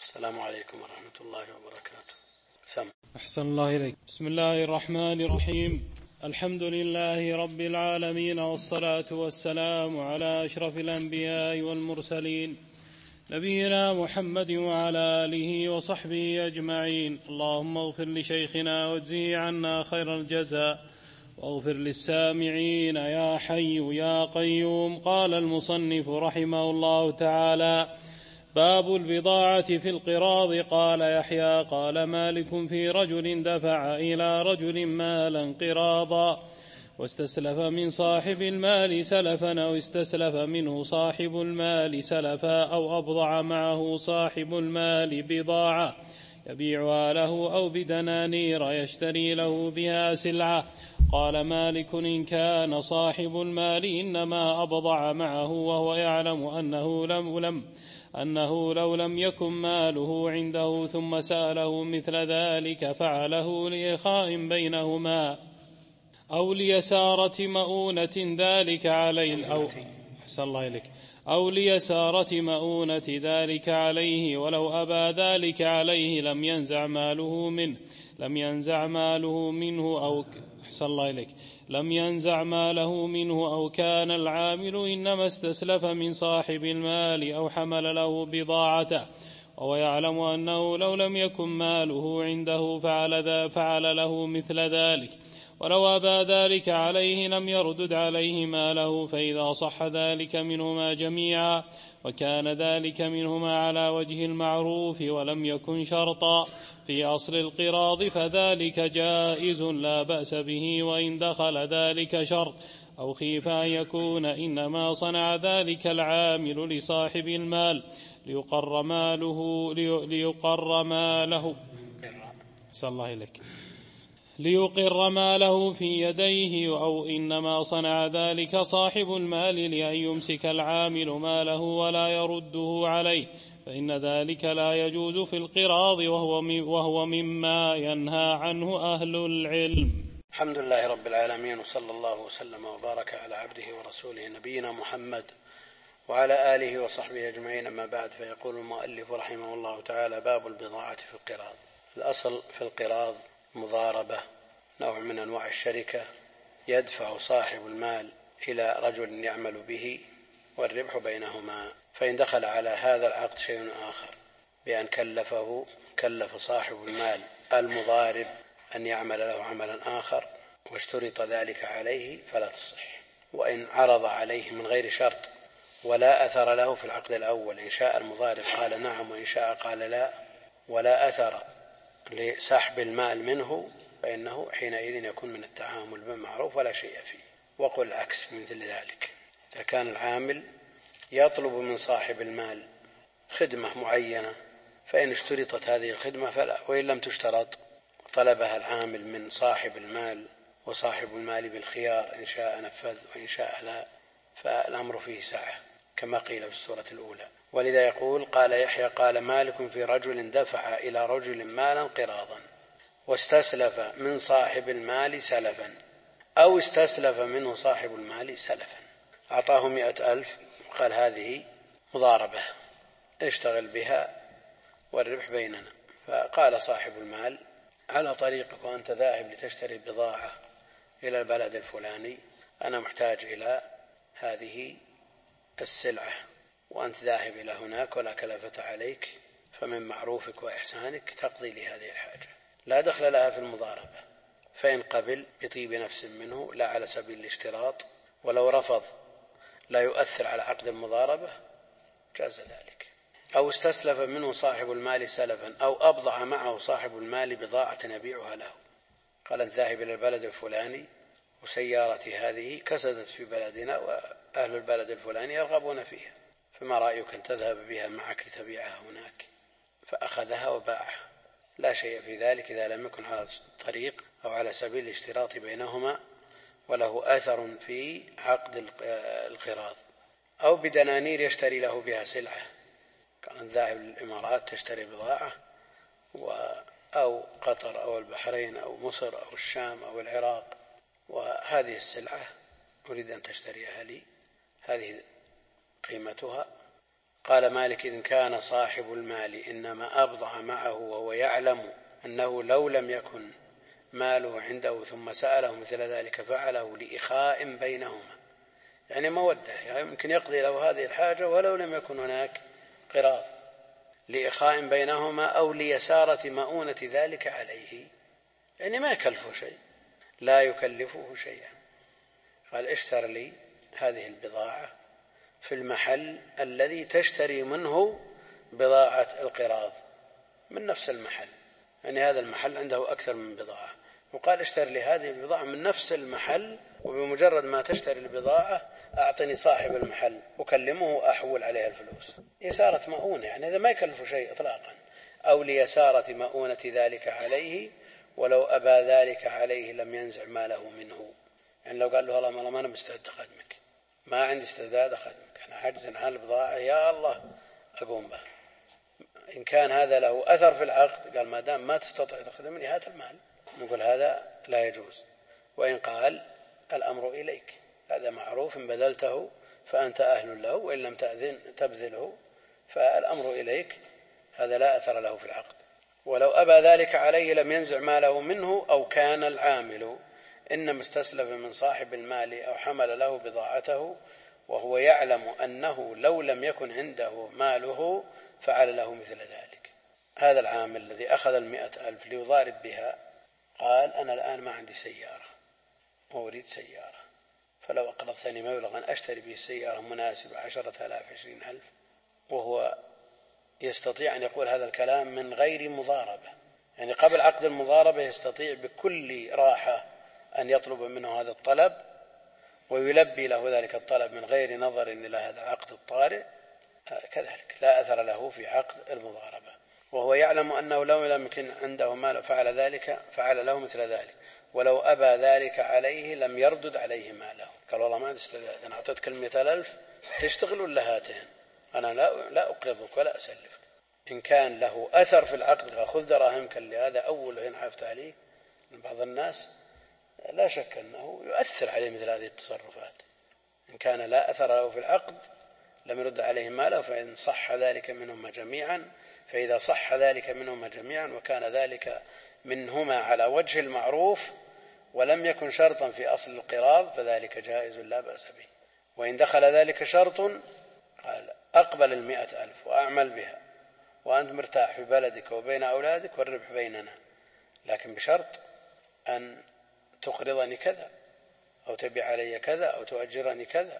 السلام عليكم ورحمة الله وبركاته. سم. أحسن الله إليك. بسم الله الرحمن الرحيم. الحمد لله رب العالمين، والصلاة والسلام على أشرف الأنبياء والمرسلين، نبينا محمد وعلى آله وصحبه أجمعين. اللهم اغفر لشيخنا واجزه عنا خير الجزاء، واغفر للسامعين يا حي يا قيوم. قال المصنف رحمه الله تعالى: باب البضاعة في القراض. قال يحيى: قال مالك: في رجل دفع إلى رجل مالا قراضا، واستسلف من صاحب المال سلفا، أو استسلف منه صاحب المال سلفا، أو أبضع معه صاحب المال بضاعة يبيعها له، أو بدنانير يشتري له بها سلعة. قال مالك: إن كان صاحب المال إنما أبضع معه وهو يعلم أنه لو لم يكن ماله عنده ثم سأله مثل ذلك فعله لإخاء بينهما، أو ليسارة مؤونة ذلك عليه، أو ليسارة مؤونة ذلك عليه، ولو أبى ذلك عليه لم ينزع ماله منه أو كان العامل إنما استسلف من صاحب المال أو حمل له بضاعته، وهو يعلم أنه لو لم يكن ماله عنده فعل له مثل ذلك، ولو أبى ذلك عليه لم يردد عليه ماله. فإذا صح ذلك منهما جميعا وكان ذلك منهما على وجه المعروف ولم يكن شرطا في أصل القراض فذلك جائز لا بأس به، وإن دخل ذلك شرط أو خيف أن يكون إنما صنع ذلك العامل لصاحب المال ليقر ماله في يديه، أو إنما صنع ذلك صاحب المال لأن يمسك العامل ماله ولا يرده عليه، فإن ذلك لا يجوز في القراض، وهو مما ينهى عنه أهل العلم. الحمد لله رب العالمين، وصلى الله وسلم وبارك على عبده ورسوله نبينا محمد وعلى آله وصحبه أجمعين. أما بعد، فيقول المؤلف رحمه الله تعالى: باب البضاعة في القراض. الأصل في القراض مضاربة، نوع من أنواع الشركة، يدفع صاحب المال إلى رجل يعمل به والربح بينهما. فإن دخل على هذا العقد شيء آخر بأن كلف صاحب المال المضارب أن يعمل له عملا آخر واشترط ذلك عليه فلا تصح. وإن عرض عليه من غير شرط ولا أثر له في العقد الأول، إن شاء المضارب قال نعم وإن شاء قال لا، ولا أثر لسحب المال منه، فإنه حينئذ يكون من التعامل بالمعروف ولا شيء فيه. وقل العكس في مثل ذلك: إذا كان العامل يطلب من صاحب المال خدمة معينة فإن اشترطت هذه الخدمة فلا، وإن لم تشترط طلبها العامل من صاحب المال وصاحب المال بالخيار، إن شاء نفذ وإن شاء لا، فالأمر فيه سعة كما قيل في السورة الأولى. ولذا يقول: قال يحيى: قال مالك: في رجل دفع إلى رجل مالا قراضا، واستسلف من صاحب المال سلفا، أو استسلف منه صاحب المال سلفا. أعطاه 100,000 وقال: هذه مضاربة اشتغل بها والربح بيننا. فقال صاحب المال: على طريقك وأنت ذاهب لتشتري بضاعة إلى البلد الفلاني، أنا محتاج إلى هذه السلعة وأنت ذاهب إلى هناك ولا كلفة عليك، فمن معروفك وإحسانك تقضي لهذه الحاجة، لا دخل لها في المضاربة. فإن قبل بطيب نفس منه لا على سبيل الاشتراط، ولو رفض لا يؤثر على عقد المضاربة، جاز ذلك. أو استسلف منه صاحب المال سلفا، أو أبضع معه صاحب المال بضاعة يبيعها له. قال: أنت ذاهب إلى البلد الفلاني وسيارتي هذه كسدت في بلدنا وأهل البلد الفلاني يرغبون فيها، فما رأيك أن تذهب بها معك لتبيعها هناك؟ فأخذها وباعها، لا شيء في ذلك إذا لم يكن على الطريق أو على سبيل الاشتراط بينهما وله أثر في عقد القراض. أو بدنانير يشتري له بها سلعة، كان ذاهب للإمارات تشتري بضاعة، أو قطر أو البحرين أو مصر أو الشام أو العراق، وهذه السلعة أريد أن تشتريها لي، هذه قيمتها. قال مالك: إن كان صاحب المال إنما أبضع معه وهو يعلم أنه لو لم يكن ماله عنده ثم سأله مثل ذلك فعله لإخاء بينهما، يعني مودة، يعني يمكن يقضي له هذه الحاجة ولو لم يكن هناك قراض، لإخاء بينهما أو ليسارة مؤونة ذلك عليه، يعني ما يكلفه شيء، لا يكلفه شيئا. قال: اشتر لي هذه البضاعة في المحل الذي تشتري منه بضاعة القراض، من نفس المحل، يعني هذا المحل عنده أكثر من بضاعة، وقال: اشتر لي هذه البضاعة من نفس المحل، وبمجرد ما تشتري البضاعة أعطني صاحب المحل أكلمه وأحول عليها الفلوس. يسارة مؤونة، يعني هذا ما يكلف شيء إطلاقا، أو ليسارة مؤونة ذلك عليه ولو أبى ذلك عليه لم ينزع ماله منه. يعني لو قال له: والله ما أنا مستعد أخدمك، ما عندي استعداد أخدمك، أنا حاجز عن البضاعة، يا الله أقوم به. إن كان هذا له أثر في العقد، قال: ما دام ما تستطيع تخدمني هات المال، نقول هذا لا يجوز. وإن قال: الأمر إليك، هذا معروف، إن بذلته فأنت أهل له، وإن لم تبذله فالأمر إليك، هذا لا أثر له في العقد. ولو أبى ذلك عليه لم ينزع ماله منه. أو كان العامل إنما استسلف من صاحب المال أو حمل له بضاعته وهو يعلم أنه لو لم يكن عنده ماله فعل له مثل ذلك. هذا العامل الذي أخذ 100,000 ليضارب بها، قال: أنا الآن ما عندي سيارة وأريد سيارة، فلو أقرضتني مبلغا أشتري به السيارة مناسبة 10,000 20,000، وهو يستطيع أن يقول هذا الكلام من غير مضاربة، يعني قبل عقد المضاربة يستطيع بكل راحة أن يطلب منه هذا الطلب ويلبي له ذلك الطلب من غير نظر إلى هذا العقد الطارئ، كذلك لا أثر له في عقد المضاربة، وهو يعلم أنه لو لم يكن عنده مال فعل له مثل ذلك، ولو أبى ذلك عليه لم يردد عليه ماله. قال: والله ما عندي استعداد، أنا أعطيتك 100,000 تشتغل ولا هاتين، أنا لا أقرضك ولا أسلفك. إن كان له أثر في العقد، قال: خذ دراهمك اللي هذا أول إن عفت عليه. بعض الناس لا شك أنه يؤثر عليه مثل هذه التصرفات. إن كان لا أثر له في العقد لم يرد عليه ماله، فإن صح ذلك منهما جميعا، فإذا صح ذلك منهما جميعا وكان ذلك منهما على وجه المعروف ولم يكن شرطا في أصل القراض فذلك جائز لا بأس به. وإن دخل ذلك شرط، قال: أقبل 100,000 وأعمل بها وأنت مرتاح في بلدك وبين أولادك والربح بيننا، لكن بشرط أن تقرضني كذا أو تبيع علي كذا أو تؤجرني كذا،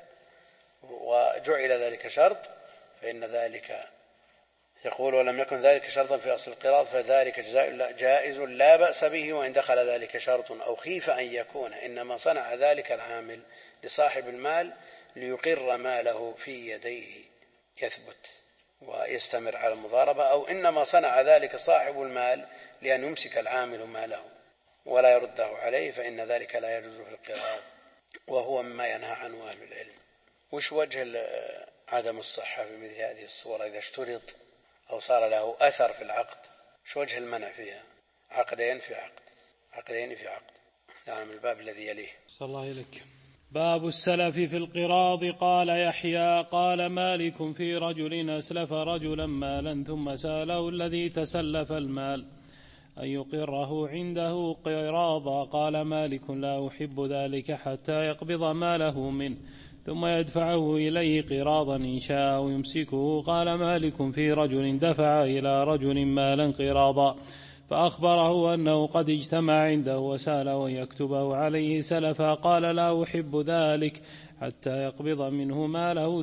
وجعل ذلك شرط، فإن ذلك يقول: ولم يكن ذلك شرطا في أصل القراض فذلك جائز لا بأس به. وإن دخل ذلك شرط أو خيف أن يكون إنما صنع ذلك العامل لصاحب المال ليقر ماله في يديه يثبت ويستمر على المضاربة، أو إنما صنع ذلك صاحب المال لأن يمسك العامل ماله ولا يرده عليه، فإن ذلك لا يجوز في القراض، وهو مما ينهى عنه أهل العلم. وش وجه عدم الصحة في مثل هذه الصورة إذا اشترط أو صار له أثر في العقد؟ شو وجه المنع فيها؟ عقدين في عقد. نعم. الباب الذي يليه. صلى الله عليك. باب السلف في القراض. قال يحيى: قال مالك في رجل أسلف رجلا مالا ثم سأله الذي تسلف المال أن يقره عنده قراضا. قال مالك: لا أحب ذلك حتى يقبض ماله منه ثم يدفعه إليه قراضا إن شاء ويمسكه. قال مالك في رجل دفع إلى رجل مالا قراضا فأخبره أنه قد اجتمع عنده وسأله أن يكتبه عليه سلفا. قال: لا أحب ذلك حتى يقبض منه ماله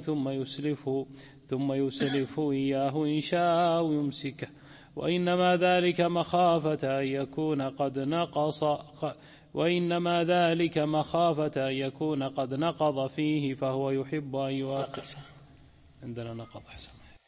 ثم يسلف إياه إن شاء ويمسكه، وإنما ذلك مخافة أن يكون قد نقض فيه فهو يحب أن يؤخر. عندنا نقض حسن.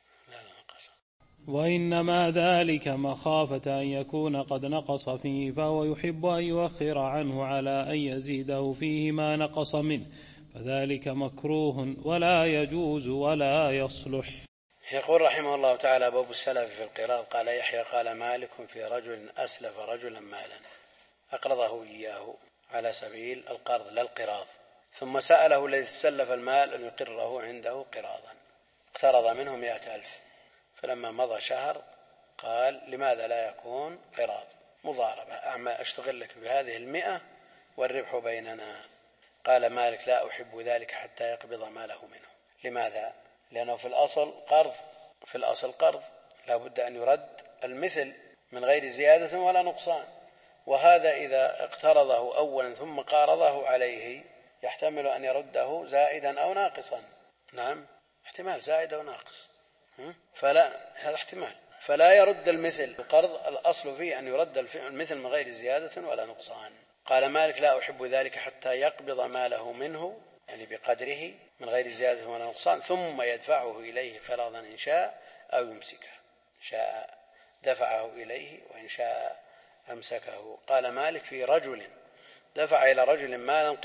وإنما ذلك مخافة أن يكون قد نقص فيه فهو يحب أن يؤخر عنه على أن يزيده فيه ما نقص منه، فذلك مكروه ولا يجوز ولا يصلح. يقول رحمه الله تعالى: باب السلف في القراض. قال يحيى: قال مالك في رجل أسلف رجلا مالا، أقرضه إياه على سبيل القرض لا القراض، ثم سأله الذي تسلف المال أن يقره عنده قراضا. اقترض منه 100,000، فلما مضى شهر قال لماذا لا يكون قراض مضاربة، أشتغل لك بهذه 100 والربح بيننا. قال مالك لا أحب ذلك حتى يقبض ماله منه. لماذا؟ لأنه في الأصل قرض لا بد أن يرد المثل من غير زيادة ولا نقصان، وهذا إذا اقترضه أولا ثم قارضه عليه يحتمل أن يرده زائدا أو ناقصا. نعم، احتمال زائد أو ناقص، هذا احتمال، فلا يرد المثل. القرض الأصل فيه أن يرد المثل من غير زيادة ولا نقصان. قال مالك لا أحب ذلك حتى يقبض ماله منه، يعني بقدره من غير زيادة ولا نقصان، ثم يدفعه إليه قراضا إن شاء أو يمسكه، إن شاء دفعه إليه وإن شاء أمسكه. قال مالك في رجل دفع إلى رجل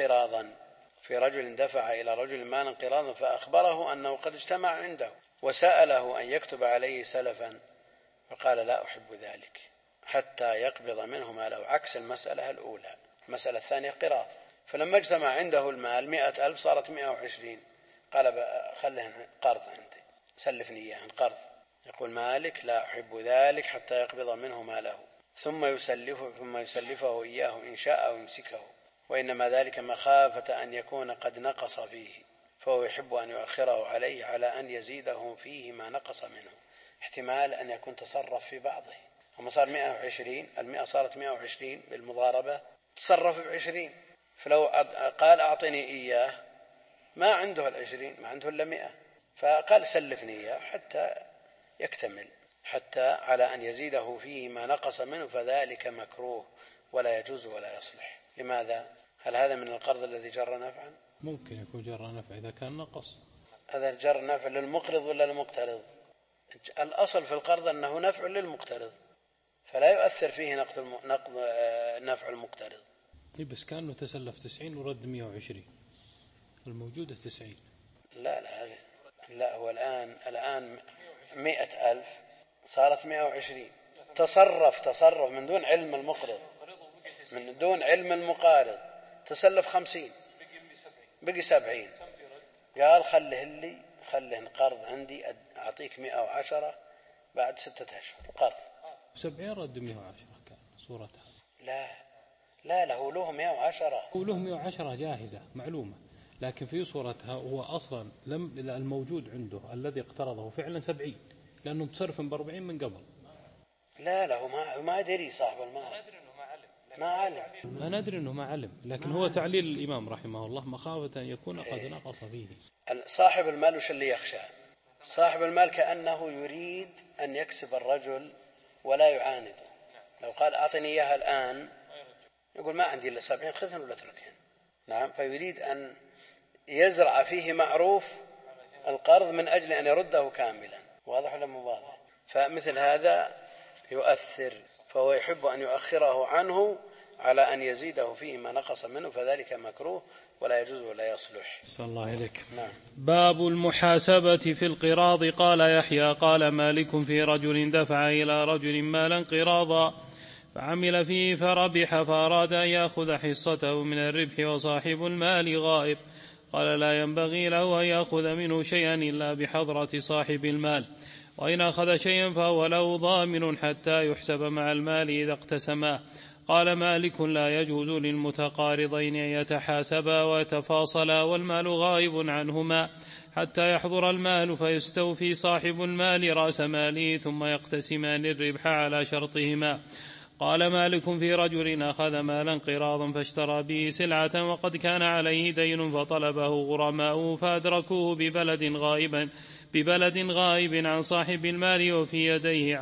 مالا قراضا فأخبره أنه قد اجتمع عنده وسأله أن يكتب عليه سلفا، فقال لا أحب ذلك حتى يقبض منه ماله، عكس المسألة الأولى. المسألة الثانية قراض، فلما اجتمع عنده المال 100,000 صارت 120، قال خله قرض عندي، سلفني إياه قرض. يقول مالك لا أحب ذلك حتى يقبض منه ماله ثم يسلفه إياه إن شاء أو يمسكه، وإنما ذلك مخافة أن يكون قد نقص فيه، فهو يحب أن يؤخره عليه على أن يزيده فيه ما نقص منه. احتمال أن يكون تصرف في بعضه، أما صار 120، 100 صارت 120 بالمضاربة، تصرف ب20، فلو قال أعطني إياه ما عنده 20، ما عنده إلا 100، فقال سلفني إياه حتى يكتمل، حتى على أن يزيده فيه ما نقص منه، فذلك مكروه ولا يجوز ولا يصلح. لماذا؟ هل هذا من القرض الذي جر نفعا؟ ممكن يكون جر نفع إذا كان نقص. هذا جر نفع للمقرض ولا للمقترض؟ الأصل في القرض أنه نفع للمقترض، فلا يؤثر فيه نقض نفع المقترض. بس كأنه تسلف 90 ورد 120، الموجودة 90. لا هو الآن 100,000 صارت 120، تصرف من دون علم المقرض، من دون علم المقارض، تسلف 50 بقي 70، قال خله قرض عندي أعطيك 110 بعد 6 أشهر قرض. 70 رد 110 كان صورتها. لا له 110. هو له 110 جاهزة معلومة، لكن في صورتها هو أصلا الموجود عنده الذي اقترضه فعلا 70، لأنه متصرف ب40 من قبل. لا هو ما أدري صاحب المال، ما ندري أنه ما علم، لكن هو تعليل الإمام رحمه الله مخافة أن يكون قد نقص فيه. صاحب المال وش اللي يخشى؟ صاحب المال كأنه يريد أن يكسب الرجل ولا يعانده. لو قال أعطني إياها الآن يقول ما عندي إلا 70، خذهن ولا تركهن. نعم، فيريد أن يزرع فيه معروف القرض من أجل أن يرده كاملا. واضح ولا مو واضح؟ فمثل هذا يؤثر، فهو يحب أن يؤخره عنه على أن يزيده فيه ما نقص منه، فذلك مكروه ولا يجوز ولا يصلح. صلى الله عليك. نعم. باب المحاسبة في القراض. قال يحيى قال مالك في رجل دفع إلى رجل مالا قراضا فعمل فيه فربح، فأراد أن يأخذ حصته من الربح وصاحب المال غائب، قال لا ينبغي له أن يأخذ منه شيئا إلا بحضرة صاحب المال، وإن أخذ شيئا فهو له ضامن حتى يحسب مع المال إذا اقتسما. قال مالك لا يجوز للمتقارضين أن يتحاسبا ويتفاصلا والمال غائب عنهما حتى يحضر المال فيستوفي صاحب المال رأس ماله ثم يقتسمان الربح على شرطهما. قال مالك في رجل أخذ مالا قراضا فاشترى به سلعة وقد كان عليه دين فطلبه غرماؤه فأدركوه ببلد غائب عن صاحب المال وفي يديه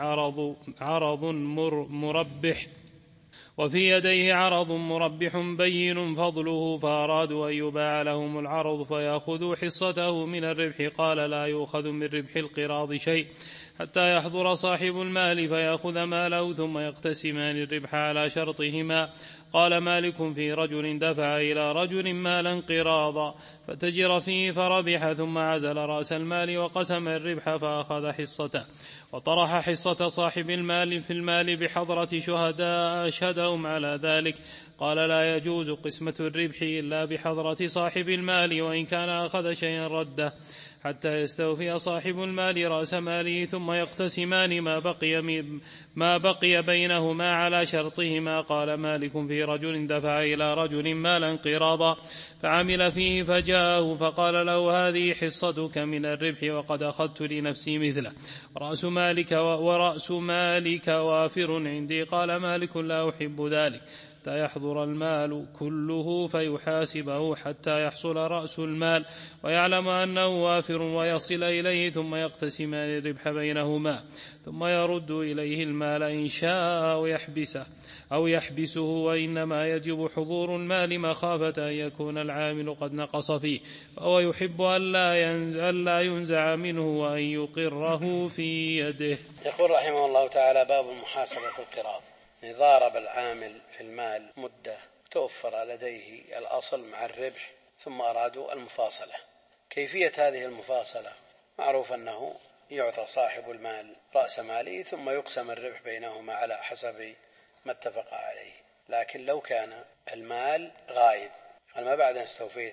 عرض مربح بين فضله، فأرادوا أن يباع لهم العرض فيأخذوا حصته من الربح. قال لا يؤخذ من ربح القراض شيء حتى يحضر صاحب المال فيأخذ ماله ثم يقتسمان الربح على شرطهما. قال مالك في رجل دفع إلى رجل مالا قراضا فتجر فيه فربح ثم عزل رأس المال وقسم الربح فأخذ حصته وطرح حصة صاحب المال في المال بحضرة شهداء أشهدهم على ذلك. قال لا يجوز قسمة الربح إلا بحضرة صاحب المال، وإن كان أخذ شيئا رده. حتى يستوفي صاحب المال رأس ماله ثم يقتسمان ما بقي بينهما على شرطهما. قال مالك في رجل دفع إلى رجل مالا قراضا فعمل فيه فجاءه فقال له هذه حصتك من الربح وقد أخذت لنفسي مثله ورأس مالك وافر عندي. قال مالك لا أحب ذلك حتى يحضر المال كله فيحاسبه حتى يحصل رأس المال ويعلم أنه وافر ويصل إليه ثم يقتسمان الربح بينهما ثم يرد إليه المال إن شاء أو يحبسه وإنما يجب حضور المال مخافة أن يكون العامل قد نقص فيه فهو يحب ألا ينزع منه وأن يقره في يده. يقول رحمه الله تعالى باب المحاسبة في القراض. ضارب العامل في المال مدة توفر لديه الأصل مع الربح ثم أرادوا المفاصلة. كيفية هذه المفاصلة؟ معروف أنه يعطى صاحب المال رأس ماله ثم يقسم الربح بينهما على حسب ما اتفق عليه. لكن لو كان المال غائب، ما بعد أن استوفيت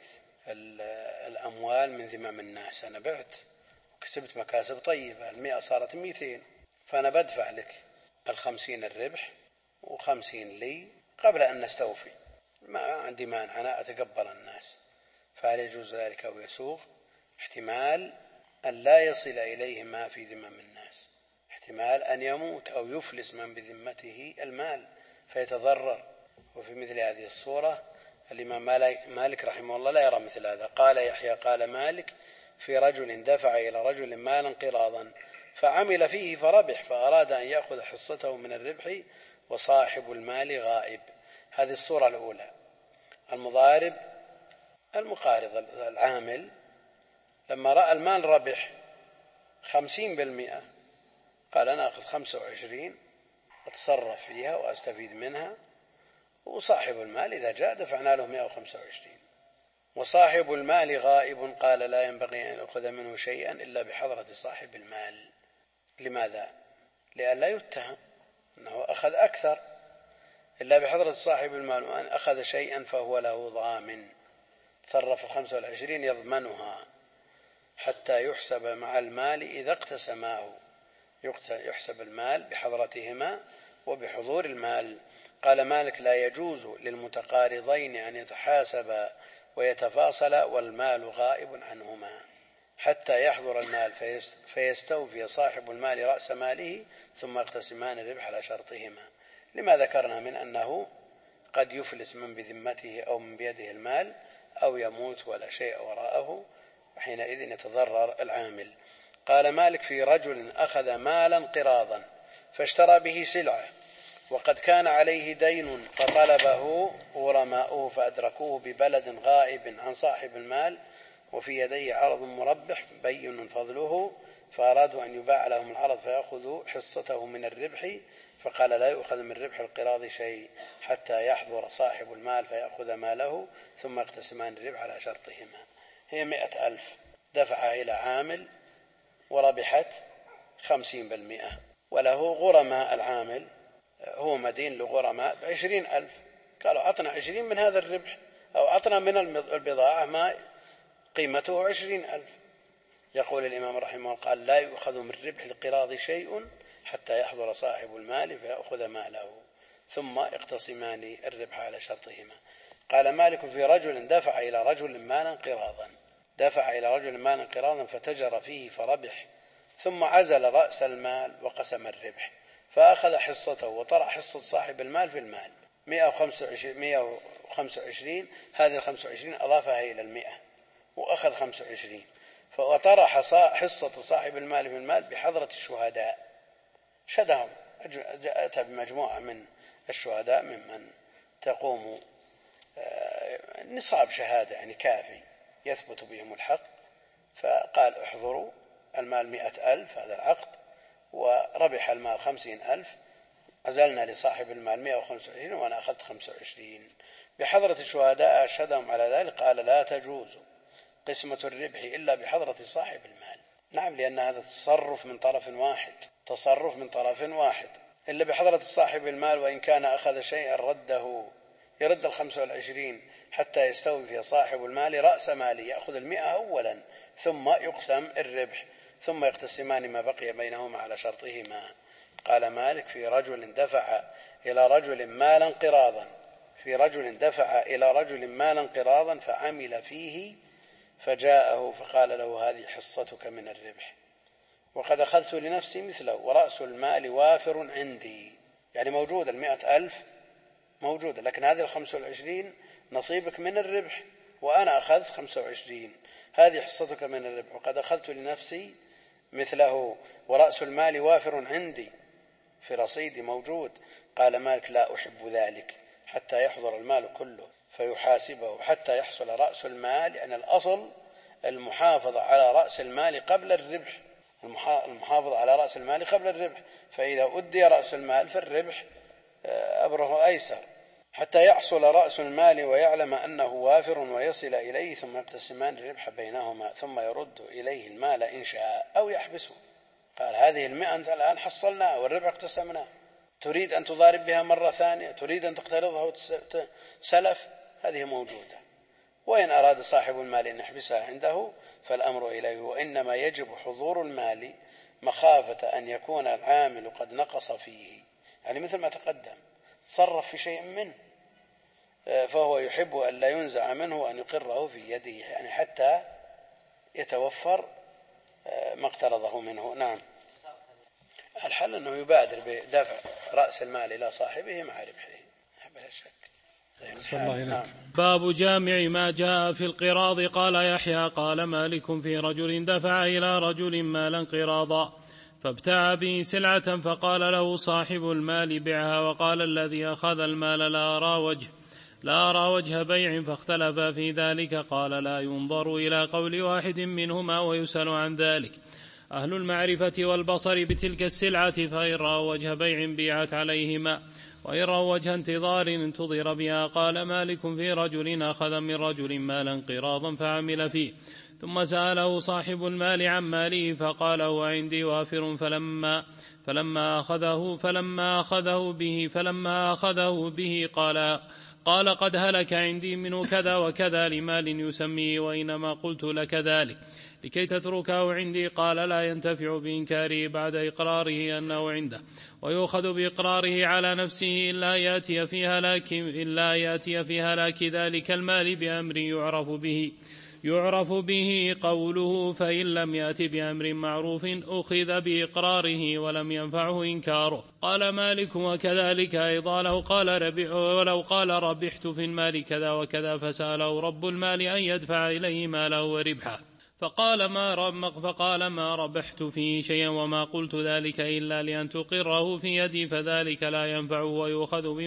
الأموال من ذمم الناس، أنا بعت وكسبت مكاسب طيبة، 100 صارت 200، فأنا بدفع لك 50 الربح و50 لي قبل أن نستوفي، ما عندي مانع أنا أتقبل الناس، فهل يجوز ذلك أو يسوغ؟ احتمال أن لا يصل إليه ما في ذمم الناس، احتمال أن يموت أو يفلس من بذمته المال فيتضرر. وفي مثل هذه الصورة الإمام مالك رحمه الله لا يرى مثل هذا. قال يحيى قال مالك في رجل دفع إلى رجل مالا قراضا فعمل فيه فربح فأراد أن يأخذ حصته من الربح وصاحب المال غائب. هذه الصورة الأولى. المضارب المقارض العامل لما رأى المال ربح 50% قال أنا أخذ 25 أتصرف فيها وأستفيد منها، وصاحب المال إذا جاء دفعنا له 125. وصاحب المال غائب قال لا ينبغي أن يأخذ منه شيئا إلا بحضرة صاحب المال. لماذا؟ لئلا يتهم أنه أخذ أكثر، إلا بحضرة صاحب المال، وأن أخذ شيئا فهو له ضامن، تصرف 25 يضمنها حتى يحسب مع المال إذا اقتسماه، يحسب المال بحضرتهما وبحضور المال. قال مالك لا يجوز للمتقارضين أن يتحاسبا ويتفاصلا والمال غائب عنهما حتى يحضر المال فيستوفي صاحب المال رأس ماله ثم يقتسمان الربح على شرطهما. لما ذكرنا من أنه قد يفلس من بذمته أو من بيده المال أو يموت ولا شيء وراءه، وحينئذ يتضرر العامل. قال مالك في رجل أخذ مالا قراضا فاشترى به سلعة وقد كان عليه دين فطلبه غرماؤه فأدركوه ببلد غائب عن صاحب المال وفي يديه عرض مربح بين فضله، فأرادوا أن يباع لهم العرض فيأخذوا حصته من الربح، فقال لا يؤخذ من ربح القراض شيء حتى يحضر صاحب المال فيأخذ ماله ثم يقتسمان الربح على شرطهما. هي 100,000 دفعها إلى عامل وربحت 50%، وله غرماء العامل هو مدين لغرماء 20,000، قالوا أعطنا 20 من هذا الربح أو أعطنا من البضاعة ما قيمته 20,000. يقول الإمام رحمه الله قال لا يؤخذ من ربح القراض شيء حتى يحضر صاحب المال فيأخذ ماله ثم يقتسمان الربح على شرطهما. قال مالك في رجل دفع إلى رجل مالا قراضا فتجر فيه فربح ثم عزل رأس المال وقسم الربح فأخذ حصته وطرح حصة صاحب المال في المال 125. هذه 25 أضافها إلى 100 وأخذ 25، فطرح حصة صاحب المال في المال بحضرة الشهداء، شدهم، أتى بمجموعة من الشهداء ممن تقوم نصاب شهادة يعني كافي يثبت بهم الحق، فقال احضروا المال 100,000 هذا العقد وربح المال 50,000، عزلنا لصاحب المال 125 وأنا أخذت 25 بحضرة الشهداء أشهدهم على ذلك. قال لا تجوز قسمة الربح إلا بحضرة صاحب المال. نعم، لأن هذا تصرف من طرف واحد إلا بحضرة صاحب المال، وإن كان أخذ شيئا رده يرد 25 حتى يستوفي صاحب المال رأس ماله، يأخذ 100 أولا ثم يقسم الربح، ثم يقتسمان ما بقي بينهما على شرطهما. قال مالك: في رجل دفع إلى رجل مالا قراضا فعمل فيه، فجاءه فقال له: هذه حصتك من الربح، وقد أخذت لنفسي مثله، ورأس المال وافر عندي. يعني موجود 100,000 موجودة، لكن هذه 25 نصيبك من الربح، وأنا أخذت 25، هذه حصتك من الربح، وقد أخذت لنفسي مثله، ورأس المال وافر عندي في رصيدي موجود. قال مالك: لا أحب ذلك حتى يحضر المال كله فيحاسبه حتى يحصل رأس المال، يعني الأصل المحافظة على رأس المال قبل الربح، المحافظة على رأس المال قبل الربح، فإذا أدي رأس المال فالربح أبره أيسر، حتى يحصل رأس المال ويعلم أنه وافر ويصل إليه، ثم يقتسمان الربح بينهما، ثم يرد إليه المال إن شاء أو يحبسه. قال: هذه 100 أنت الآن حصلناها والربح اقتسمناه، تريد أن تضارب بها مرة ثانية، تريد أن تقترضها وتسلف، هذه موجودة. وإن أراد صاحب المال أن يحبسها عنده فالأمر إليه، وإنما يجب حضور المال مخافة أن يكون العامل قد نقص فيه، يعني مثل ما تقدم تصرف في شيء منه، فهو يحب أن لا ينزع منه وأن يقره في يده، يعني حتى يتوفر ما اقترضه منه. نعم. الحل أنه يبادر بدفع رأس المال إلى صاحبه مع ربحه بلا شك. نعم. باب جامع ما جاء في القراض. قال يحيى: قال مالك: في رجل دفع إلى رجل مالا قراضا فابتاع به سلعة، فقال له صاحب المال: بعها، وقال الذي أخذ المال: لا أرى وجه بيع، فاختلف في ذلك. قال: لا ينظر إلى قول واحد منهما ويسأل عن ذلك أهل المعرفة والبصر بتلك السلعة، فإن رأوا وجه بيع بيعت عليهما، وإن رأوا وجه انتظار انتظر بها. قال مالك: في رجل أخذ من رجل مالا قراضا فعمل فيه، ثم سأله صاحب المال عن ماله فقال: هو عندي وافر، فلما أخذه به قال: قد هلك عندي منه كذا وكذا لمال يسميه، وإنما قلت لك ذلك لكي تتركه عندي. قال: لا ينتفع بإنكاره بعد إقراره أنه عنده، ويؤخذ بإقراره على نفسه إلا يأتي في هلاك ذلك المال بأمر يعرف به قوله، فإن لم يأت بأمر معروف أخذ بإقراره ولم ينفعه إنكاره. قال مالك: وكذلك أيضا لو قال ربحت في المال كذا وكذا، فسأله رب المال أن يدفع إليه ماله وربحه، فقال: ما ربحت فيه شيئا، وما قلت ذلك إلا لأن تقره في يدي، فذلك لا ينفعه، ويؤخذ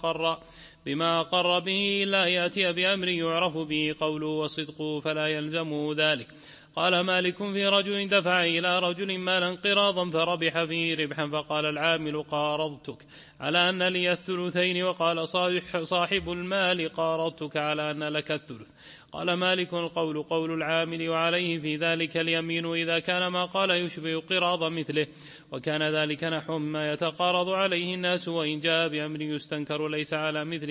بما أقر به إلا يأتي بأمر يعرف به قوله وصدقه، فلا يلزمه ذلك. قال مالك: في رجل دفع إلى رجل مالا قراضا فربح فيه ربحا، فقال العامل: قارضتك على أن لي الثلثين، وقال صاحب المال: قارضتك على أن لك الثلث. قال مالك: القول قول العامل، وعليه في ذلك اليمين إذا كان ما قال يشبه قراض مثله، وكان ذلك نحو ما يتقارض عليه الناس، وإن جاء بأمر يستنكر ليس على مثله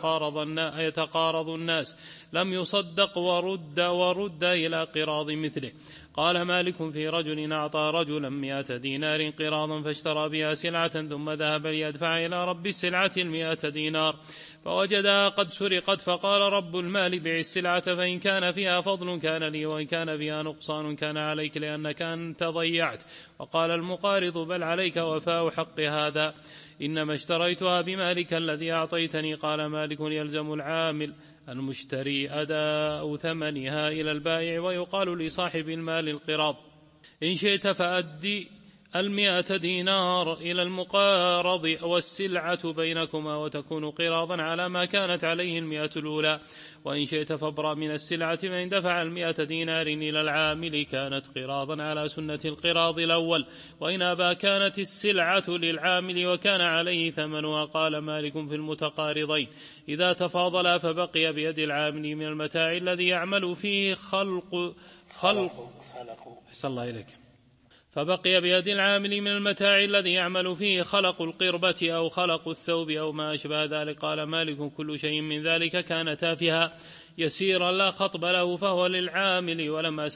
يتقارض الناس لم يصدق ورد إلى قراض مثله. قال مالك: في رجل أعطى رجلا 100 دينار قراضا فاشترى بها سلعة، ثم ذهب ليدفع إلى رب السلعة 100 دينار، فوجدها قد سرقت، فقال رب المال: بع السلعة، فإن كان فيها فضل كان لي، وإن كان فيها نقصان كان عليك، لأنك أنت ضيعت. وقال المقارض: بل عليك وفاء حق هذا، إنما اشتريتها بمالك الذي أعطيتني. قال مالك: يلزم العامل المشتري أداء ثمنها إلى البائع، ويقال لصاحب المال القراض: إن شئت فأدي 100 دينار إلى المقارض والسلعة بينكما، وتكون قراضا على ما كانت عليه 100 الأولى، وإن شئت فابرأ من السلعة، فإن دفع 100 دينار إلى العامل كانت قراضا على سنة القراض الأول، وإن أبى كانت السلعة للعامل وكان عليه ثمنها. قال مالك: في المتقارضين إذا تفاضلا فبقي بيد العامل من المتاع الذي يعمل فيه فبقي بيد العامل من المتاع الذي يعمل فيه خلق القربة أو خلق الثوب أو ما أشبه ذلك. قال مالك كل شيء من ذلك كان تافها يسيرا لا خطب له فهو للعامل.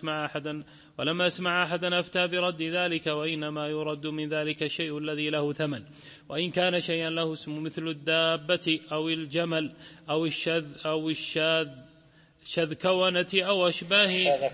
ولما أسمع أحدا أفتى برد ذلك، وإنما يرد من ذلك الشيء الذي له ثمن، وإن كان شيئا له اسم مثل الدابة أو الجمل أو الشذكونة أو أشباه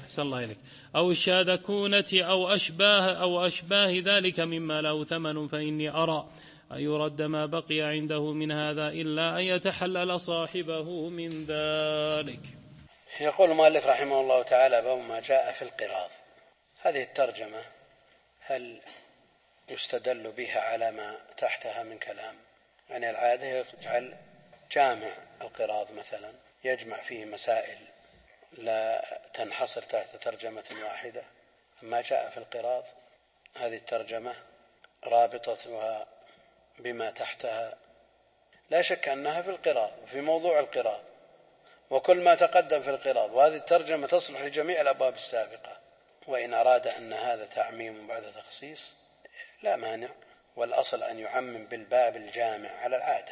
أو الشاذكونة أو أشباه ذلك مما له ثمن، فإني أرى أن يرد ما بقي عنده من هذا إلا أن يتحلل صاحبه من ذلك. يقول المؤلف رحمه الله تعالى: باب ما جاء في القراض. هذه الترجمة هل يستدل بها على ما تحتها من كلام؟ يعني العادة يجعل جامع القراض مثلا يجمع فيه مسائل لا تنحصر تحت ترجمة واحدة. ما جاء في القراض هذه الترجمة رابطتها بما تحتها لا شك أنها في القراض وفي موضوع القراض وكل ما تقدم في القراض، وهذه الترجمة تصلح لجميع الأبواب السابقة. وإن أراد أن هذا تعميم بعد تخصيص لا مانع، والأصل أن يعمم بالباب الجامع على العادة،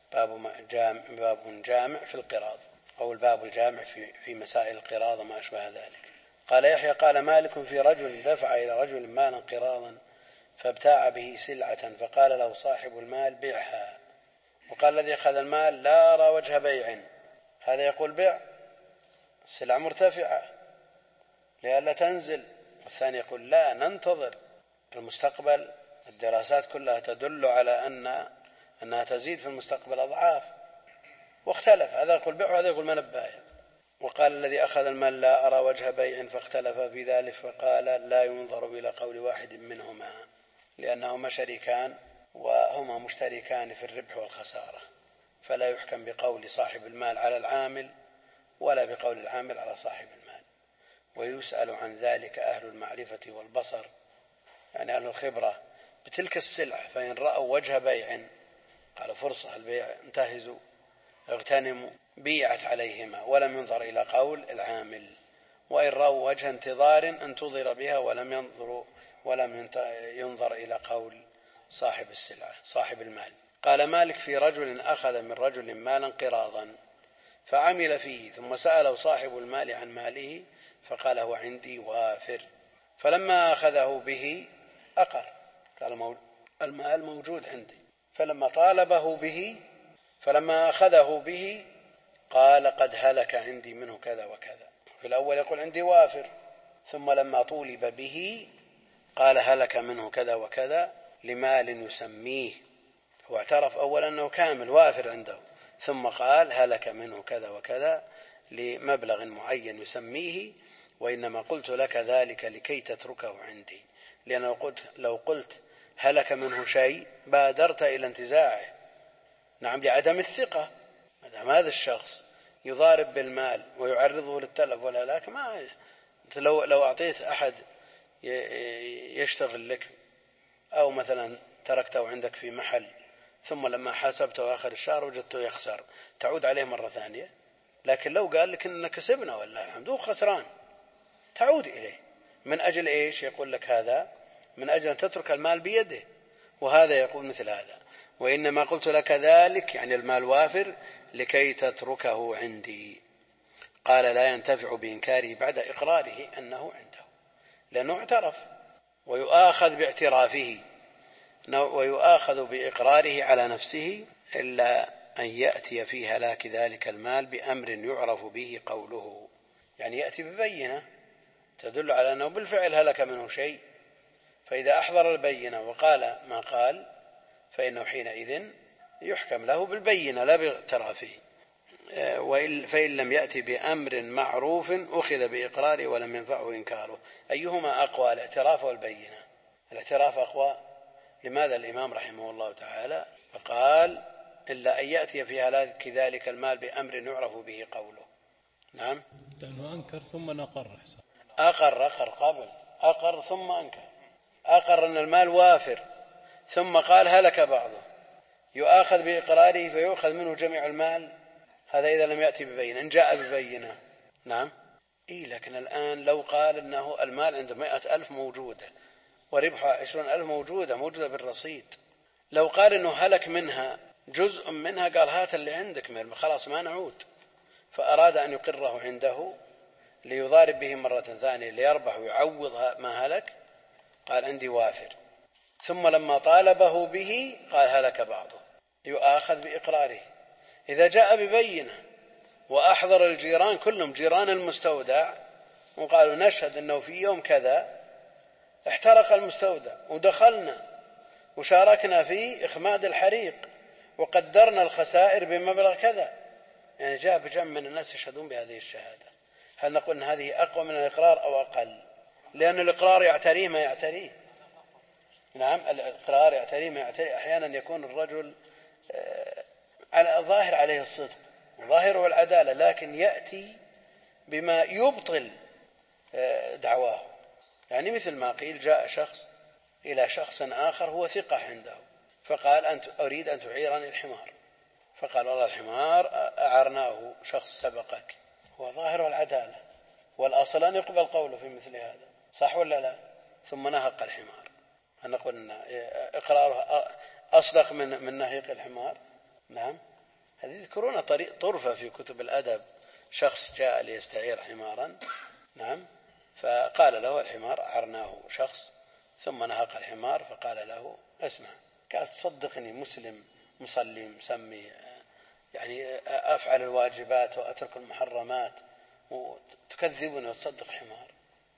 باب جامع في القراض أو الباب الجامع في مسائل القراض وما أشبه ذلك. قال يحيى: قال مالك في رجل دفع إلى رجل مالا قراضا فابتاع به سلعة، فقال له صاحب المال: بيعها. وقال الذي أخذ المال: لا أرى وجه بيع. هذا يقول بيع، السلعة مرتفعة لئلا تنزل، والثاني يقول لا، ننتظر المستقبل. الدراسات كلها تدل على أنها تزيد في المستقبل أضعاف، واختلف، هذا يقول بيع وهذا يقول ما نبايع. وقال الذي أخذ المال: لا أرى وجه بيع، فاختلف في ذلك، فقال: لا ينظر إلى قول واحد منهما، لأنهما شريكان وهما مشتركان في الربح والخسارة، فلا يحكم بقول صاحب المال على العامل ولا بقول العامل على صاحب المال. ويسأل عن ذلك أهل المعرفة والبصر، يعني أهل الخبرة بتلك السلعة، فإن رأوا وجه بيع قالوا فرصة البيع، انتهزوا اغتنموا، بيعت عليهما ولم ينظر إلى قول العامل. وإن رأوا وجه انتظار انتظر بها ولم ينظر إلى قول صاحب السلعة صاحب المال. قال مالك في رجل أخذ من رجل مالا قراضا فعمل فيه، ثم سأله صاحب المال عن ماله فقال: هو عندي وافر. فلما أخذه به أقر، قال: المال موجود عندي. فلما أخذه به قال: قد هلك عندي منه كذا وكذا. في الأول يقول عندي وافر، ثم لما طولب به قال: هلك منه كذا وكذا لمال يسميه. هو اعترف أولا أنه كامل وافر عنده، ثم قال: هلك منه كذا وكذا لمبلغ معين يسميه، وإنما قلت لك ذلك لكي تتركه عندي، لأنه لو قلت هلك منه شيء بادرت إلى انتزاعه، نعم، لعدم الثقة. هذا الشخص يضارب بالمال ويعرضه للتلف والهلاك، ما لو أعطيت أحد يشتغل لك أو مثلا تركته عندك في محل، ثم لما حاسبته آخر الشهر وجدته يخسر، تعود عليه مرة ثانية. لكن لو قال لك إننا كسبنا والله الحمد لله خسران، تعود إليه. من أجل إيش يقول لك هذا؟ من أجل أن تترك المال بيده. وهذا يقول مثل هذا: وإنما قلت لك ذلك، يعني المال وافر، لكي تتركه عندي. قال: لا ينتفع بإنكاره بعد إقراره أنه عنده، لأنه اعترف ويؤاخذ باعترافه ويؤاخذ بإقراره على نفسه، إلا أن يأتي في هلاك ذلك المال بأمر يعرف به قوله، يعني يأتي ببينة تدل على أنه بالفعل هلك منه شيء. فإذا أحضر البينة وقال ما قال فإنه حينئذ يحكم له بالبينة لا باعترافه. فإن لم يأتي بأمر معروف أخذ بإقراره ولم ينفعه إنكاره. أيهما أقوى، الاعتراف والبينة؟ الاعتراف أقوى. لماذا الإمام رحمه الله تعالى فقال: إلا أن يأتي في هلاك ذلك المال بأمر يعرف به قوله؟ نعم، لأنه أنكر ثم نقر. أقر ثم أنكر. أقر أن المال وافر ثم قال هلك بعضه، يؤاخذ بإقراره فيؤخذ منه جميع المال. هذا إذا لم يأتي ببينة. إن جاء ببينة نعم لكن الآن لو قال أنه المال عنده 100,000 موجودة وربحها 20,000 موجودة بالرصيد، لو قال أنه هلك منها جزء منها، قال هات اللي عندك خلاص ما نعود، فأراد أن يقره عنده ليضارب به مرة ثانية ليربح ويعوض ما هلك، قال عندي وافر. ثم لما طالبه به قال هلك بعضه، يؤاخذ بإقراره. إذا جاء ببينة وأحضر الجيران كلهم جيران المستودع وقالوا نشهد أنه في يوم كذا احترق المستودع ودخلنا وشاركنا في إخماد الحريق وقدرنا الخسائر بمبلغ كذا، يعني جاء بجمع من الناس يشهدون بهذه الشهادة، هل نقول أن هذه أقوى من الإقرار أو أقل؟ لأن الإقرار يعتريه ما يعتريه. نعم، الإقرار يعتريه ما يعتريه. أحيانا يكون الرجل على ظاهر عليه الصدق وظاهره العدالة، لكن يأتي بما يبطل دعواه. يعني مثل ما قيل جاء شخص إلى شخص آخر هو ثقة عنده فقال أريد أن تعيرني الحمار، فقال والله الحمار أعرناه شخص سبقك، هو ظاهره العدالة والأصل أن يقبل قوله في مثل هذا، صح ولا لا؟ ثم نهق الحمار، هل نقول أن إقراره أصدق من نهيق الحمار؟ نعم. هذه يذكرون طرفة في كتب الأدب، شخص جاء ليستعير حمارا، نعم، فقال له الحمار أعرناه شخص، ثم نهق الحمار فقال له اسمع، قال تصدقني مسلم مصلي مسمي، يعني أفعل الواجبات وأترك المحرمات وتكذبني وتصدق حمار.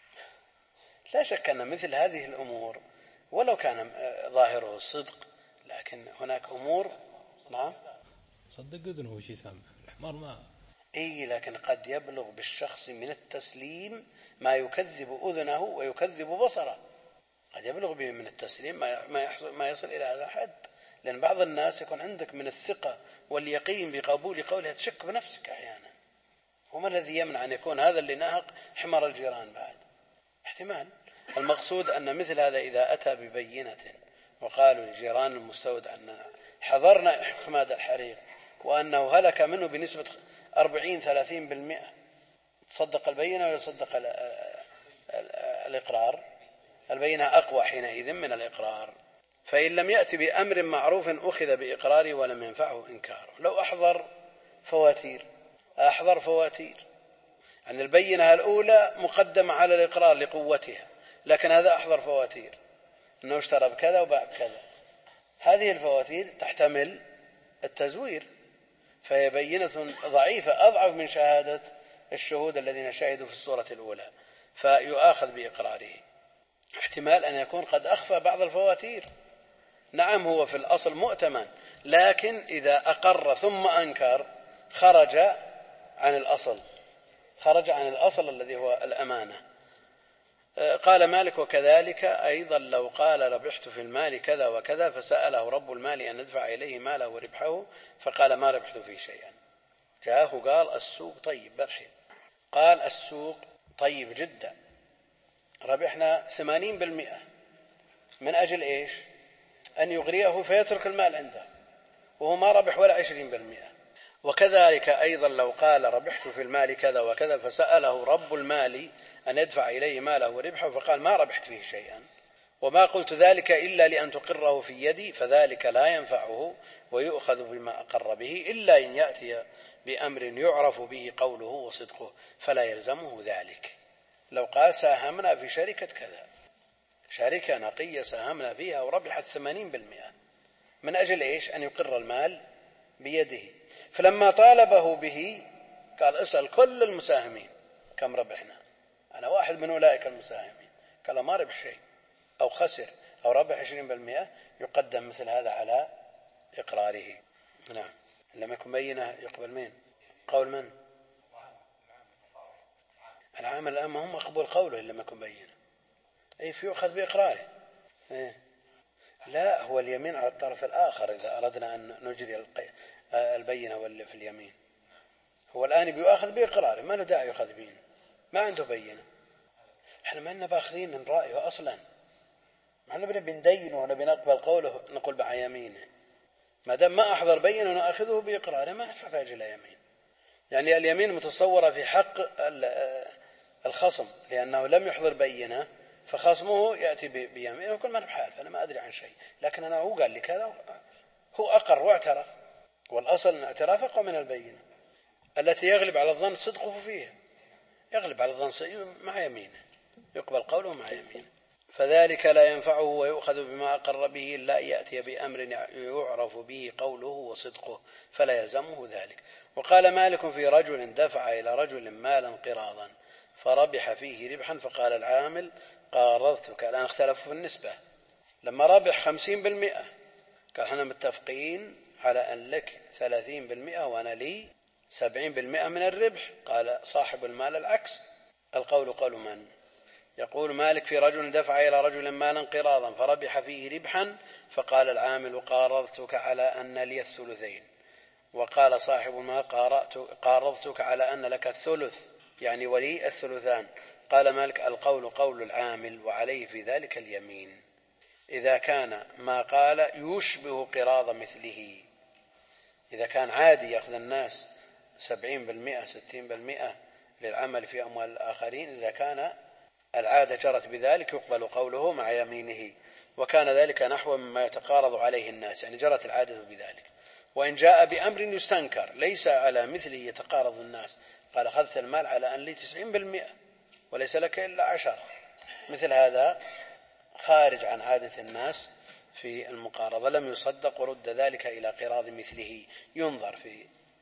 لا شك أن مثل هذه الأمور ولو كان ظاهره الصدق، لكن هناك أمور. نعم، صدق إذنه شيء سامع الحمار ما لكن قد يبلغ بالشخص من التسليم ما يكذب أذنه ويكذب بصره، قد يبلغ به من التسليم ما يصل إلى هذا الحد، لأن بعض الناس يكون عندك من الثقة واليقين بقبول قولها تشك بنفسك أحيانا. وما الذي يمنع أن يكون هذا اللي نهق حمار الجيران بعد؟ احتمال. المقصود أن مثل هذا إذا أتى ببينة وقالوا لجيران المستودع أننا حضرنا إخماد الحريق وأنه هلك منه بنسبة 40-30%، تصدق البينة ولا تصدق الإقرار؟ البينة أقوى حينئذ من الإقرار. فإن لم يأتي بأمر معروف أخذ بإقراره ولم ينفعه إنكاره. لو أحضر فواتير يعني البينة الأولى مقدمة على الإقرار لقوتها، لكن هذا أحضر فواتير أنه اشترى بكذا وباع بكذا، هذه الفواتير تحتمل التزوير، فهي بينة ضعيفة أضعف من شهادة الشهود الذين شهدوا في الصورة الأولى، فيؤاخذ بإقراره. احتمال أن يكون قد أخفى بعض الفواتير، نعم هو في الأصل مؤتمن، لكن إذا أقر ثم أنكر خرج عن الأصل الذي هو الأمانة. قال مالك وكذلك أيضا لو قال ربحت في المال كذا وكذا فسأله رب المال أن ندفع إليه ماله وربحه فقال ما ربحت فيه شيئا، جاءه قال السوق طيب برحل، قال السوق طيب جدا ربحنا 80%، من أجل إيش؟ أن يغريه فيترك المال عنده وهو ما ربح ولا 20%. وكذلك أيضا لو قال ربحت في المال كذا وكذا فسأله رب المال أن يدفع إليه ماله وربحه فقال ما ربحت فيه شيئا وما قلت ذلك إلا لأن تقره في يدي، فذلك لا ينفعه ويؤخذ بما أقر به إلا إن يأتي بأمر يعرف به قوله وصدقه فلا يلزمه ذلك. لو قال ساهمنا في شركة كذا، شركة نقية ساهمنا فيها وربحت 80%، من أجل إيش؟ أن يقر المال بيده، فلما طالبه به قال اسأل كل المساهمين كم ربحنا، أنا واحد من أولئك المساهمين، قال ما ربح شيء أو خسر أو ربح 20%، يقدم مثل هذا على إقراره. نعم، لما يكون بينة يقبل مين؟ قول من؟ العامل الآن ما هم مقبول قوله لما يكون بينة، فيؤخذ بإقراره. لا، هو اليمين على الطرف الآخر إذا أردنا أن نجري البينة واللي في اليمين، هو الآن بيؤخذ بإقراره، ما له داعي يؤخذ بينه، ما عنده بينة. احنا ما لنا باخذين من رأيه أصلا، ما احنا بندينه ولا بنقبل قوله نقول مع يمينه، ما دام ما أحضر بينه ونأخذه بإقراره ما يحتاج إلى يمين. يعني اليمين متصورة في حق الخصم لأنه لم يحضر بينة، فخصمه يأتي بيمين يقول ما أنا بحالف، أنا ما أدري عن شيء، لكن أنا هو قال لي كذا، هو أقر واعترف، والأصل أن الاعتراف أقوى من البينة التي يغلب على الظن صدقه فيها، يغلب على الظن مع يمينه، يقبل قوله مع يمينه. فذلك لا ينفعه ويؤخذ بما أقر به إلا أن يأتي بأمر يعرف به قوله وصدقه فلا يلزمه ذلك. وقال مالك في رجل دفع إلى رجل مالا قراضا فربح فيه ربحا فقال العامل قارضتك. الآن اختلفوا في النسبة، لما ربح 50% قال احنا متفقين على أن لك 30% وأنا لي 70% من الربح. قال صاحب المال العكس. القول قول من؟ يقول مالك في رجل دفع إلى رجل مالا قراضا فربح فيه ربحا فقال العامل قارضتك على أن لي الثلثين، وقال صاحب المال قارضتك على أن لك الثلث يعني ولي الثلثان. قال مالك القول قول العامل وعليه في ذلك اليمين إذا كان ما قال يشبه قراض مثله. إذا كان عادي يأخذ الناس 70% 60% للعمل في أموال الآخرين، إذا كان العادة جرت بذلك يقبل قوله مع يمينه، وكان ذلك نحو مما يتقارض عليه الناس، يعني جرت العادة بذلك. وإن جاء بأمر يستنكر ليس على مثله يتقارض الناس، قال أخذت المال على أن لي 90% وليس لك إلا 10، مثل هذا خارج عن عادة الناس في المقارضة، لم يصدق ورد ذلك إلى قراض مثله، ينظر في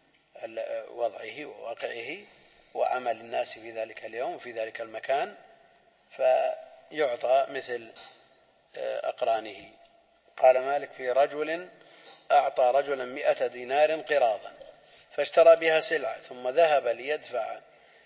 وضعه وواقعه وعمل الناس في ذلك اليوم في ذلك المكان فيعطى مثل أقرانه. قال مالك في رجل أعطى رجلا 100 دينار قراضا فاشترى بها سلعة ثم ذهب ليدفع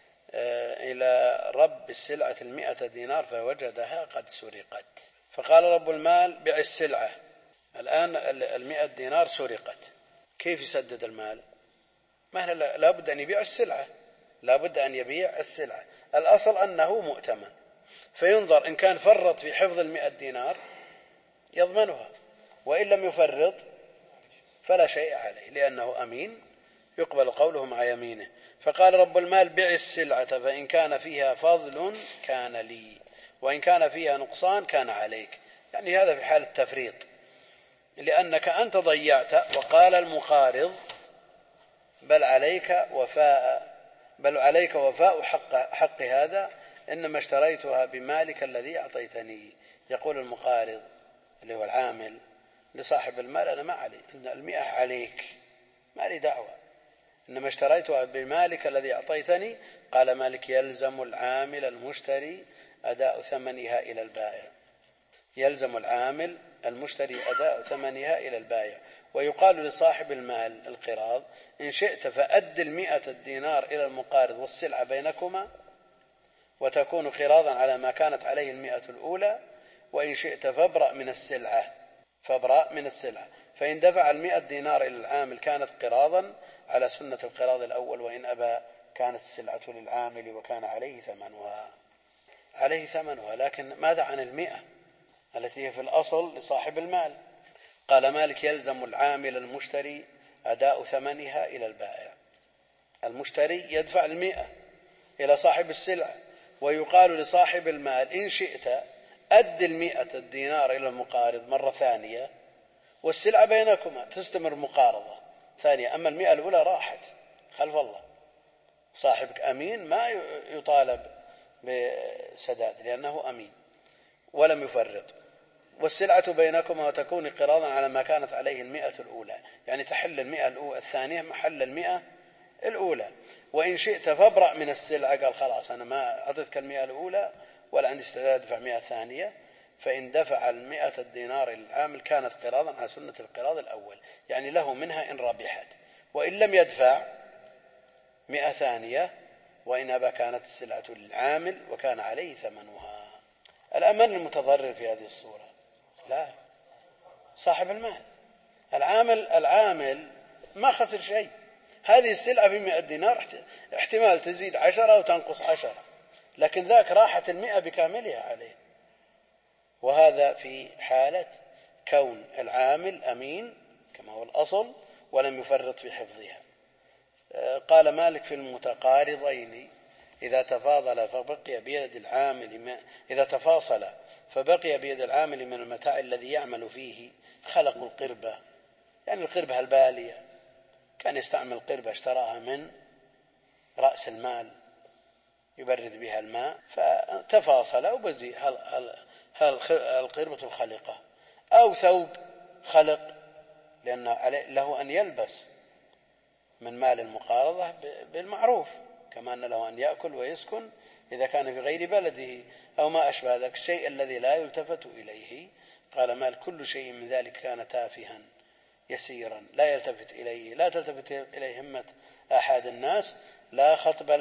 إلى رب السلعة 100 دينار فوجدها قد سرقت، فقال رب المال بيع السلعة، الآن 100 دينار سرقت، كيف يسدد المال؟ ما لا بد أن يبيع السلعة، لا بد أن يبيع السلعة، الأصل أنه مؤتمن، فينظر إن كان فرط في حفظ 100 دينار يضمنها، وإن لم يفرط فلا شيء عليه لأنه أمين يقبل قوله مع يمينه. فقال رب المال بيع السلعة فإن كان فيها فضل كان لي وإن كان فيها نقصان كان عليك، يعني هذا في حال التفريط، لأنك أنت ضيعت، وقال المقارض بل عليك وفاء حق هذا إنما اشتريتها بمالك الذي أعطيتني. يقول المقارض اللي هو العامل لصاحب المال أنا ما علي، إن 100 عليك ما لي دعوة، إنما اشتريتها بمالك الذي أعطيتني. قال مالك يلزم العامل المشتري أداء ثمنها إلى البائع، يلزم العامل المشتري أداء ثمنها إلى البائع. ويقال لصاحب المال القراض إن شئت فأد 100 دينار إلى المقارض والسلعة بينكما وتكون قراضا على ما كانت عليه 100 الأولى، وإن شئت فابرأ من السلعة، فإن دفع 100 دينار إلى العامل كانت قراضا على سنة القراض الأول، وإن أبى كانت السلعة للعامل وكان عليه ثمنها. لكن ماذا عن 100 التي هي في الأصل لصاحب المال؟ قال مالك يلزم العامل المشتري أداء ثمنها إلى البائع، المشتري يدفع 100 إلى صاحب السلعة، ويقال لصاحب المال إن شئت أد 100 دينار إلى المقارض مرة ثانية والسلعة بينكما تستمر مقارضة ثانية، أما 100 الأولى راحت خلف الله، صاحبك أمين ما يطالب بسداد لأنه أمين ولم يفرط، والسلعة بينكما وتكون قراضا على ما كانت عليه 100 الأولى، يعني تحل 100 الثانية محل 100 الأولى. وإن شئت فابرأ من السلعة، قال خلاص أنا ما أعطيتك 100 الأولى ولا عندي استعداد أدفع 100 ثانية، فإن دفع 100 الدينار للعامل كانت قراضا على سنة القراض الأول، يعني له منها إن ربحت، وإن لم يدفع 100 ثانية وإن أبى كانت السلعة للعامل وكان عليه ثمنها. الأمن المتضرر في هذه الصورة لا صاحب المال، العامل ما خسر شيء، هذه السلعة ب100 دينار احتمال تزيد 10 وتنقص 10، لكن ذاك راحت 100 بكاملها عليه، وهذا في حالة كون العامل أمين كما هو الأصل ولم يفرط في حفظها. قال مالك في المتقارضين إذا تفاصل فبقي بيد العامل من المتاع الذي يعمل فيه خلقوا القربة، يعني القربة البالية، كان يستعمل القربة اشتراها من رأس المال يبرد بها الماء، فتفاصل وبدي هل القربة الخلقة أو ثوب خلق، لأن له أن يلبس من مال المقارضة بالمعروف، كما أن له أن يأكل ويسكن إذا كان في غير بلده أو ما أشبه ذلك الشيء الذي لا يلتفت إليه. قال مال كل شيء من ذلك كان تافها يسيرا لا يلتفت إليه، لا تلتفت إليه همة أحد الناس، لا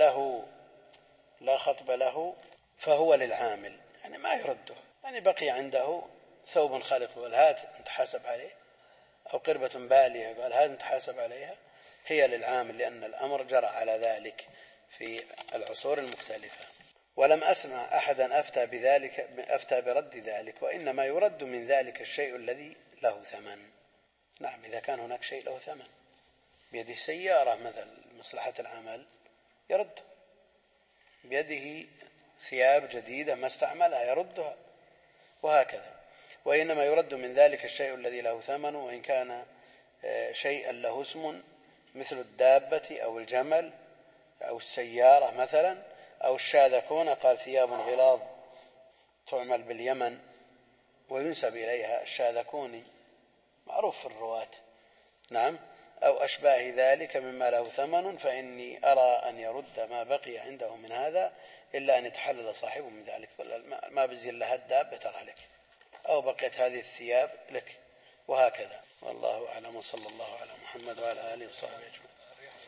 خطب له فهو للعامل، يعني ما يرده، يعني بقي عنده ثوب خلق قال هات أنت حاسب عليه، أو قربة بالية قال هات أنت حاسب عليها، هي للعامل، لأن الأمر جرى على ذلك في العصور المختلفة. ولم أسمع أحدا أفتى برد ذلك، وإنما يرد من ذلك الشيء الذي له ثمن. نعم، إذا كان هناك شيء له ثمن، بيده سيارة مثل مصلحة العمل يرد، بيده ثياب جديدة ما استعملها يردها، وهكذا. وإنما يرد من ذلك الشيء الذي له ثمن، وإن كان شيئا له اسم مثل الدابة أو الجمل أو السيارة مثلا أو الشاذكون، قال ثياب غلاظ تعمل باليمن وينسب إليها الشاذكوني معروف في الرواة، نعم، أو أشباه ذلك مما له ثمن، فإني أرى أن يرد ما بقي عنده من هذا إلا أن يتحلل صاحبه من ذلك، ما بزي لها الدابة ترى لك، أو بقيت هذه الثياب لك، وهكذا. والله أعلم، وصلى الله على محمد وعلى آله وصحبه أجمعين.